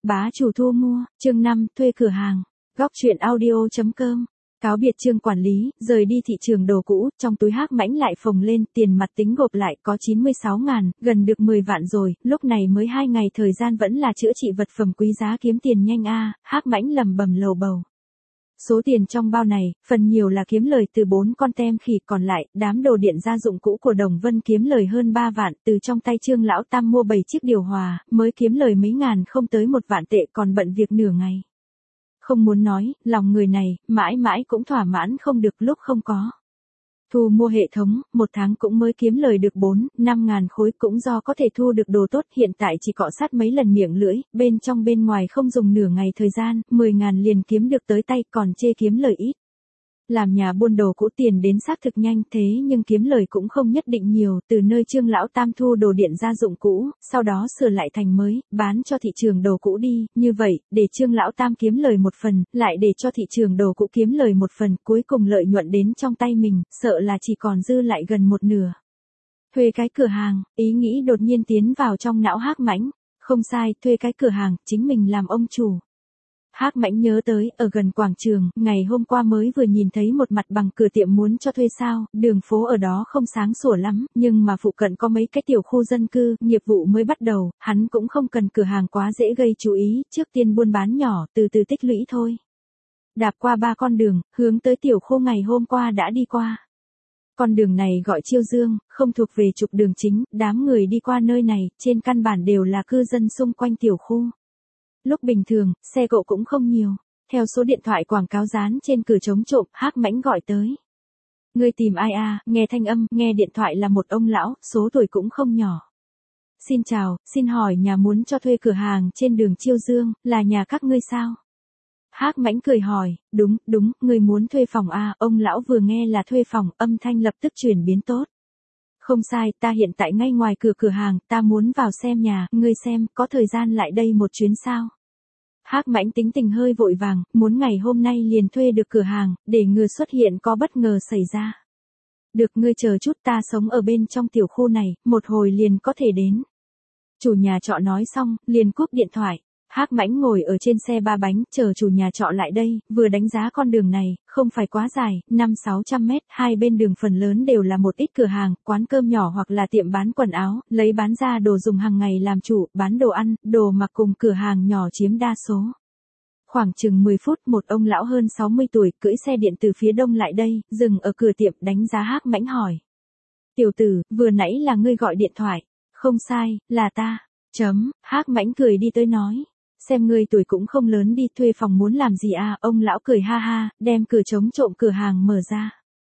Bá chủ thu mua, chương 5, thuê cửa hàng. Góc truyện audio.com. Cáo biệt Trương quản lý, rời đi thị trường đồ cũ, trong túi Hắc Mãnh lại phồng lên, tiền mặt tính gộp lại có 96.000, gần được 10 vạn rồi, lúc này mới 2 ngày thời gian vẫn là chữa trị vật phẩm quý giá kiếm tiền nhanh a. Hắc Mãnh lẩm bẩm lầu bầu. Số tiền trong bao này, phần nhiều là kiếm lời từ 4 con tem khỉ, còn lại, đám đồ điện gia dụng cũ của Đồng Vân kiếm lời hơn 3 vạn, từ trong tay Trương lão tam mua 7 chiếc điều hòa, mới kiếm lời mấy ngàn không tới 1 vạn tệ, còn bận việc nửa ngày. Không muốn nói, lòng người này, mãi mãi cũng thỏa mãn không được lúc không có. Thu mua hệ thống, 1 tháng cũng mới kiếm lời được 4-5 ngàn khối, cũng do có thể thu được đồ tốt, hiện tại chỉ cọ sát mấy lần miệng lưỡi, bên trong bên ngoài không dùng nửa ngày thời gian, 10 ngàn liền kiếm được tới tay, còn chê kiếm lời ít. Làm nhà buôn đồ cũ tiền đến xác thực nhanh, thế nhưng kiếm lời cũng không nhất định nhiều, từ nơi Trương lão tam thu đồ điện gia dụng cũ, sau đó sửa lại thành mới, bán cho thị trường đồ cũ đi, như vậy, để Trương lão tam kiếm lời một phần, lại để cho thị trường đồ cũ kiếm lời một phần, cuối cùng lợi nhuận đến trong tay mình, sợ là chỉ còn dư lại gần một nửa. Thuê cái cửa hàng, ý nghĩ đột nhiên tiến vào trong não Hắc Mãnh. Không sai, thuê cái cửa hàng, chính mình làm ông chủ. Hắc Mãnh nhớ tới, ở gần quảng trường, ngày hôm qua mới vừa nhìn thấy một mặt bằng cửa tiệm muốn cho thuê sao, đường phố ở đó không sáng sủa lắm, nhưng mà phụ cận có mấy cái tiểu khu dân cư, nghiệp vụ mới bắt đầu, hắn cũng không cần cửa hàng quá dễ gây chú ý, trước tiên buôn bán nhỏ, từ từ tích lũy thôi. Đạp qua 3 con đường, hướng tới tiểu khu ngày hôm qua đã đi qua. Con đường này gọi Chiêu Dương, không thuộc về trục đường chính, đám người đi qua nơi này, trên căn bản đều là cư dân xung quanh tiểu khu. Lúc bình thường, xe cộ cũng không nhiều. Theo số điện thoại quảng cáo dán trên cửa chống trộm, Hắc Mãnh gọi tới. Ngươi tìm ai à? Nghe thanh âm, nghe điện thoại là một ông lão, số tuổi cũng không nhỏ. Xin chào, xin hỏi nhà muốn cho thuê cửa hàng trên đường Chiêu Dương, là nhà các ngươi sao? Hắc Mãnh cười hỏi, đúng, ngươi muốn thuê phòng à? Ông lão vừa nghe là thuê phòng, âm thanh lập tức chuyển biến tốt. Không sai, ta hiện tại ngay ngoài cửa hàng, ta muốn vào xem nhà, ngươi xem, có thời gian lại đây một chuyến sao? Hắc Mãnh tính tình hơi vội vàng, muốn ngày hôm nay liền thuê được cửa hàng, để ngừa xuất hiện có bất ngờ xảy ra. Được, ngươi chờ chút, ta sống ở bên trong tiểu khu này, một hồi liền có thể đến. Chủ nhà trọ nói xong, liền cúp điện thoại. Hắc Mãnh ngồi ở trên xe 3 bánh, chờ chủ nhà trọ lại đây, vừa đánh giá con đường này, không phải quá dài, 500-600 mét, hai bên đường phần lớn đều là một ít cửa hàng, quán cơm nhỏ hoặc là tiệm bán quần áo, lấy bán ra đồ dùng hàng ngày làm chủ, bán đồ ăn, đồ mặc cùng cửa hàng nhỏ chiếm đa số. Khoảng chừng 10 phút, một ông lão hơn 60 tuổi, cưỡi xe điện từ phía đông lại đây, dừng ở cửa tiệm, đánh giá Hắc Mãnh hỏi. Tiểu tử, vừa nãy là ngươi gọi điện thoại. Không sai, là ta. Hắc Mãnh cười đi tới nói. Xem ngươi tuổi cũng không lớn đi, thuê phòng muốn làm gì à? Ông lão cười ha ha, đem cửa chống trộm cửa hàng mở ra.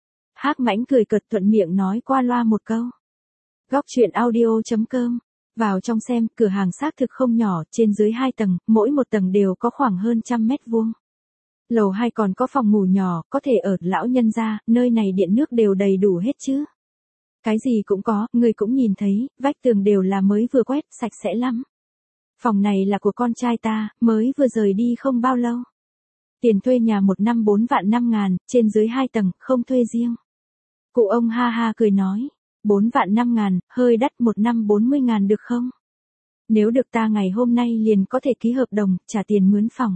Hắc Mãnh cười cợt, thuận miệng nói qua loa một câu. Góc truyện audio.com. Vào trong xem, cửa hàng xác thực không nhỏ, trên dưới 2 tầng, mỗi một tầng đều có khoảng hơn 100 mét vuông. Lầu 2 còn có phòng ngủ nhỏ, có thể ở lão nhân gia, nơi này điện nước đều đầy đủ hết chứ. Cái gì cũng có, người cũng nhìn thấy, vách tường đều là mới vừa quét, sạch sẽ lắm. Phòng này là của con trai ta, mới vừa rời đi không bao lâu. Tiền thuê nhà 1 năm 4 vạn 5 ngàn, trên dưới 2 tầng, không thuê riêng. Cụ ông ha ha cười nói, 4 vạn 5 ngàn, hơi đắt, 1 năm 40 ngàn được không? Nếu được ta ngày hôm nay liền có thể ký hợp đồng, trả tiền mướn phòng.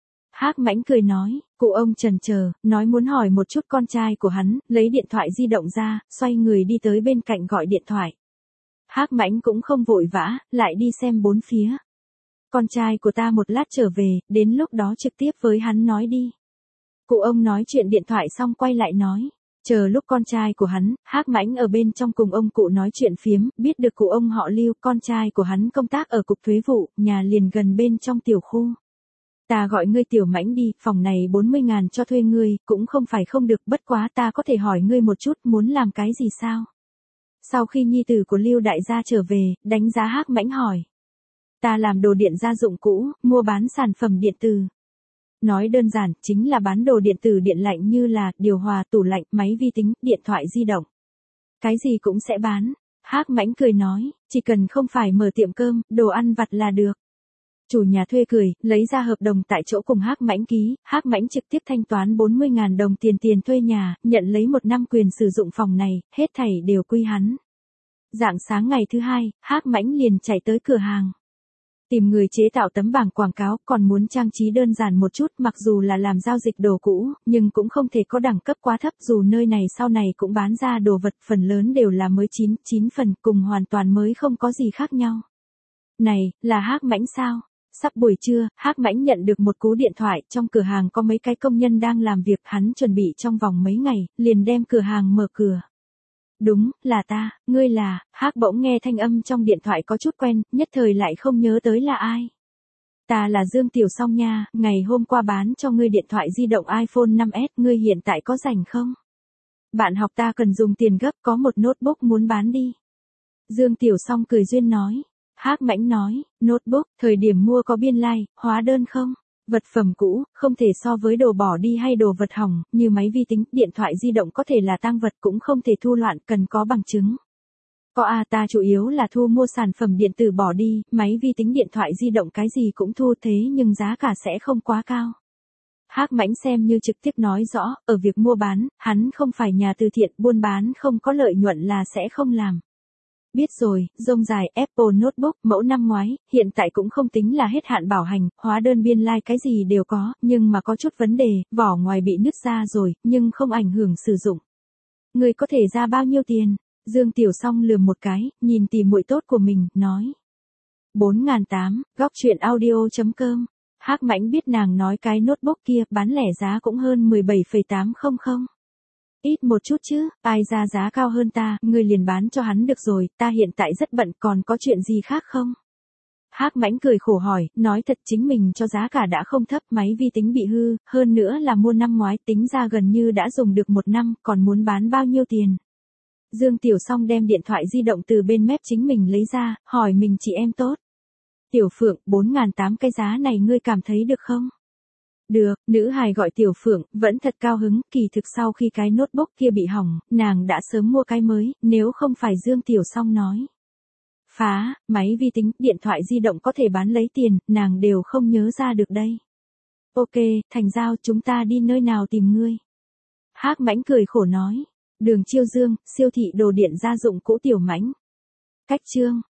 Hắc Mãnh cười nói, cụ ông chần chờ, nói muốn hỏi một chút con trai của hắn, lấy điện thoại di động ra, xoay người đi tới bên cạnh gọi điện thoại. Hắc Mãnh cũng không vội vã, lại đi xem bốn phía. Con trai của ta một lát trở về, đến lúc đó trực tiếp với hắn nói đi. Cụ ông nói chuyện điện thoại xong quay lại nói. Chờ lúc con trai của hắn, Hắc Mãnh ở bên trong cùng ông cụ nói chuyện phiếm, biết được cụ ông họ Lưu, con trai của hắn công tác ở cục thuế vụ, nhà liền gần bên trong tiểu khu. Ta gọi ngươi Tiểu Mãnh đi, phòng này 40 ngàn cho thuê ngươi, cũng không phải không được, bất quá ta có thể hỏi ngươi một chút, muốn làm cái gì sao? Sau khi nhi tử của Lưu đại gia trở về, đánh giá Hắc Mãnh hỏi. Ta làm đồ điện gia dụng cũ, mua bán sản phẩm điện tử. Nói đơn giản, chính là bán đồ điện tử điện lạnh như là điều hòa, tủ lạnh, máy vi tính, điện thoại di động. Cái gì cũng sẽ bán. Hắc Mãnh cười nói, chỉ cần không phải mở tiệm cơm, đồ ăn vặt là được. Chủ nhà thuê cười, lấy ra hợp đồng tại chỗ cùng Hắc Mãnh ký, Hắc Mãnh trực tiếp thanh toán 40.000 đồng tiền thuê nhà, nhận lấy 1 năm quyền sử dụng phòng này, hết thảy đều quy hắn. Rạng sáng ngày thứ hai, Hắc Mãnh liền chạy tới cửa hàng. Tìm người chế tạo tấm bảng quảng cáo, còn muốn trang trí đơn giản một chút, mặc dù là làm giao dịch đồ cũ, nhưng cũng không thể có đẳng cấp quá thấp, dù nơi này sau này cũng bán ra đồ vật, phần lớn đều là mới 9 phần, cùng hoàn toàn mới không có gì khác nhau. Này, là Hắc Mãnh sao? Sắp buổi trưa, Hắc Mãnh nhận được một cú điện thoại, trong cửa hàng có mấy cái công nhân đang làm việc, hắn chuẩn bị trong vòng mấy ngày, liền đem cửa hàng mở cửa. Đúng, là ta, ngươi là, Hắc bỗng nghe thanh âm trong điện thoại có chút quen, nhất thời lại không nhớ tới là ai. Ta là Dương Tiểu Song nha, ngày hôm qua bán cho ngươi điện thoại di động iPhone 5S, ngươi hiện tại có rảnh không? Bạn học ta cần dùng tiền gấp, có một notebook muốn bán đi. Dương Tiểu Song cười duyên nói. Hắc Mãnh nói, notebook, thời điểm mua có biên lai, hóa đơn không? Vật phẩm cũ, không thể so với đồ bỏ đi hay đồ vật hỏng, như máy vi tính, điện thoại di động có thể là tang vật cũng không thể thu loạn, cần có bằng chứng. Có ta chủ yếu là thu mua sản phẩm điện tử bỏ đi, máy vi tính điện thoại di động cái gì cũng thu thế nhưng giá cả sẽ không quá cao. Hắc Mãnh xem như trực tiếp nói rõ, ở việc mua bán, hắn không phải nhà từ thiện, buôn bán không có lợi nhuận là sẽ không làm. Biết rồi, rông dài, Apple Notebook, mẫu năm ngoái, hiện tại cũng không tính là hết hạn bảo hành, hóa đơn biên lai cái gì đều có, nhưng mà có chút vấn đề, vỏ ngoài bị nứt ra rồi, nhưng không ảnh hưởng sử dụng. Người có thể ra bao nhiêu tiền? Dương Tiểu Song lườm một cái, nhìn tỉ muội tốt của mình, nói. 4.800, goctruyện audio.com. Hắc Mãnh biết nàng nói cái notebook kia, bán lẻ giá cũng hơn 17,800. Ít một chút chứ, ai ra giá cao hơn ta, ngươi liền bán cho hắn được rồi, ta hiện tại rất bận, còn có chuyện gì khác không? Hắc Mãnh cười khổ hỏi, nói thật chính mình cho giá cả đã không thấp, máy vi tính bị hư, hơn nữa là mua năm ngoái, tính ra gần như đã dùng được 1 năm, còn muốn bán bao nhiêu tiền? Dương Tiểu Song đem điện thoại di động từ bên mép chính mình lấy ra, hỏi mình chị em tốt. Tiểu Phượng, 4.800 cái giá này ngươi cảm thấy được không? Được, nữ hài gọi Tiểu Phượng, vẫn thật cao hứng, kỳ thực sau khi cái notebook kia bị hỏng, nàng đã sớm mua cái mới, nếu không phải Dương Tiểu Song nói. Phá, máy vi tính, điện thoại di động có thể bán lấy tiền, nàng đều không nhớ ra được đây. Ok, thành giao, chúng ta đi nơi nào tìm ngươi? Hắc Mãnh cười khổ nói. Đường Chiêu Dương, siêu thị đồ điện gia dụng cũ Tiểu Mãnh. Cách chương.